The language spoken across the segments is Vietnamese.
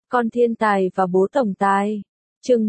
Con thiên tài và bố tổng tài. Chương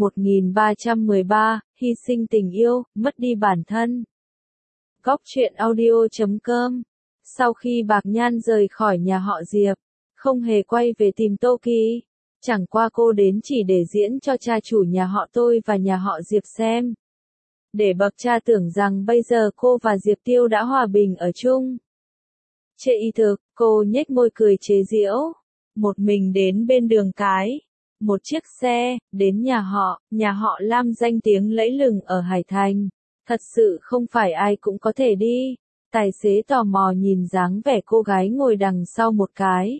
1313, hy sinh tình yêu, mất đi bản thân. Góc truyện audio.com. Sau khi Bạc Nhan rời khỏi nhà họ Diệp, không hề quay về tìm Tô Kỳ. Chẳng qua cô đến chỉ để diễn cho cha chủ nhà họ Tôi và nhà họ Diệp xem. Để bậc cha tưởng rằng bây giờ cô và Diệp Tiêu đã hòa bình ở chung. Chê y thực, cô nhếch môi cười chế giễu. Một mình đến bên đường cái. Một chiếc xe, đến nhà họ Lam danh tiếng lẫy lừng ở Hải Thành. Thật sự không phải ai cũng có thể đi. Tài xế tò mò nhìn dáng vẻ cô gái ngồi đằng sau một cái.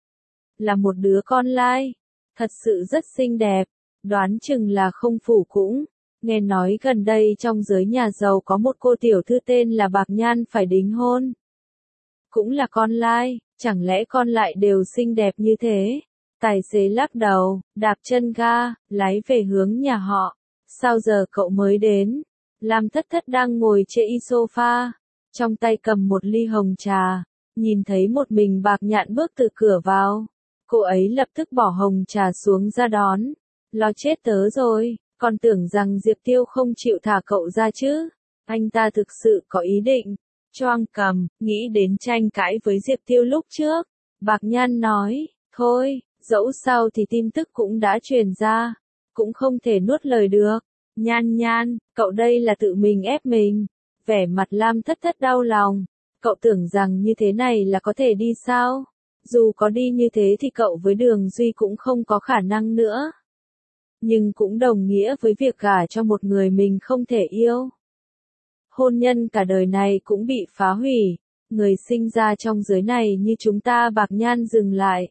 Là một đứa con lai. Thật sự rất xinh đẹp. Đoán chừng là không phủ cũng. Nghe nói gần đây trong giới nhà giàu có một cô tiểu thư tên là Bạc Nhan phải đính hôn. Cũng là con lai, chẳng lẽ con lại đều xinh đẹp như thế? Tài xế lắc đầu, đạp chân ga, lái về hướng nhà họ. Sao giờ cậu mới đến? Lam Thất Thất đang ngồi trên sofa, trong tay cầm một ly hồng trà, nhìn thấy một mình Bạc Nhạn bước từ cửa vào. Cô ấy lập tức bỏ hồng trà xuống ra đón. Lo chết tớ rồi, còn tưởng rằng Diệp Tiêu không chịu thả cậu ra chứ. Anh ta thực sự có ý định. Choang cầm, nghĩ đến tranh cãi với Diệp Tiêu lúc trước. Bạc Nhan nói, thôi, dẫu sao thì tin tức cũng đã truyền ra. Cũng không thể nuốt lời được. Nhan, cậu đây là tự mình ép mình. Vẻ mặt Lam Thất Thất đau lòng. Cậu tưởng rằng như thế này là có thể đi sao? Dù có đi như thế thì cậu với Đường Duy cũng không có khả năng nữa. Nhưng cũng đồng nghĩa với việc gả cho một người mình không thể yêu. Hôn nhân cả đời này cũng bị phá hủy. Người sinh ra trong giới này như chúng ta. Bạc Nhan dừng lại.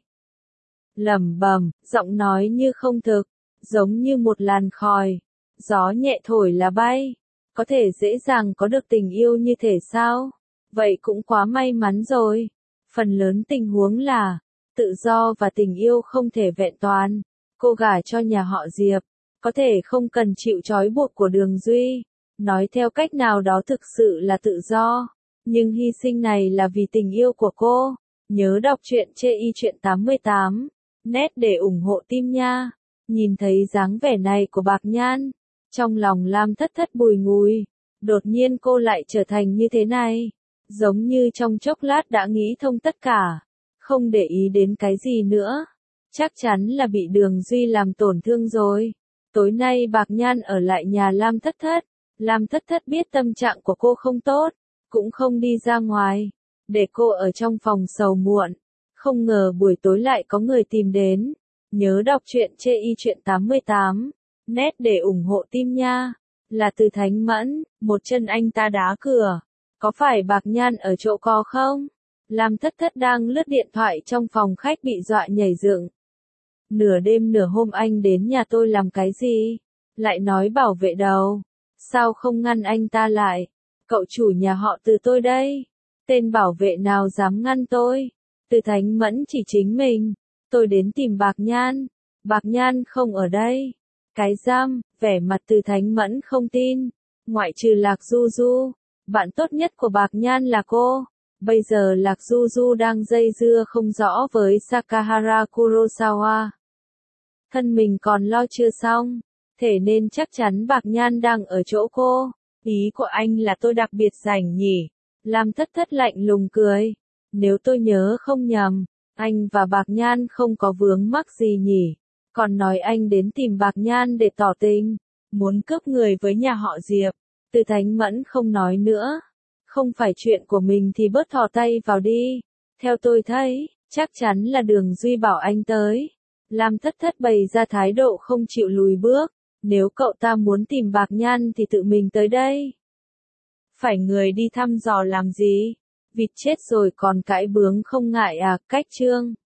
Lẩm bẩm, giọng nói như không thực, giống như một làn khói. Gió nhẹ thổi là bay. Có thể dễ dàng có được tình yêu như thể sao? Vậy cũng quá may mắn rồi. Phần lớn tình huống là, tự do và tình yêu không thể vẹn toàn. Cô gả cho nhà họ Diệp, có thể không cần chịu trói buộc của Đường Duy. Nói theo cách nào đó thực sự là tự do. Nhưng hy sinh này là vì tình yêu của cô. Nhớ đọc truyện trên Truyện88. Net để ủng hộ team nha. Nhìn thấy dáng vẻ này của Bạc Nhan. Trong lòng Lam Thất Thất bùi ngùi. Đột nhiên cô lại trở thành như thế này. Giống như trong chốc lát đã nghĩ thông tất cả. Không để ý đến cái gì nữa. Chắc chắn là bị Đường Duy làm tổn thương rồi. Tối nay Bạc Nhan ở lại nhà Lam Thất Thất. Lam Thất Thất biết tâm trạng của cô không tốt. Cũng không đi ra ngoài. Để cô ở trong phòng sầu muộn. Không ngờ buổi tối lại có người tìm đến. Nhớ đọc truyện trên Truyện88. Net để ủng hộ team nha. Là từ Thánh Mẫn. Một chân anh ta đá cửa. Có phải Bạc Nhan ở chỗ có không? Lam Thất Thất đang lướt điện thoại trong phòng khách bị dọa nhảy dựng. Nửa đêm nửa hôm anh đến nhà tôi làm cái gì? Lại nói bảo vệ đầu. Sao không ngăn anh ta lại? Cậu chủ nhà họ Từ tôi đây. Tên bảo vệ nào dám ngăn tôi? Từ Thánh Mẫn chỉ chính mình. Tôi đến tìm Bạc Nhan. Bạc Nhan không ở đây. Cái giam, vẻ mặt Từ Thánh Mẫn không tin. Ngoại trừ Lạc Du Du. Bạn tốt nhất của Bạc Nhan là cô. Bây giờ Lạc Du Du đang dây dưa không rõ với Sakahara Kurosawa. Thân mình còn lo chưa xong. Thế nên chắc chắn Bạc Nhan đang ở chỗ cô. Ý của anh là tôi đặc biệt rảnh nhỉ? Lam Thất Thất lạnh lùng cười. Nếu tôi nhớ không nhầm, anh và Bạc Nhan không có vướng mắc gì nhỉ? Còn nói anh đến tìm Bạc Nhan để tỏ tình. Muốn cướp người với nhà họ Diệp. Từ Thánh Mẫn không nói nữa. Không phải chuyện của mình thì bớt thò tay vào đi. Theo tôi thấy, chắc chắn là Đường Duy bảo anh tới. Lam Thất Thất bày ra thái độ không chịu lùi bước. Nếu cậu ta muốn tìm Bạc Nhan thì tự mình tới đây. Phải người đi thăm dò làm gì? Vịt chết rồi còn cãi bướng không ngại à? Cách chương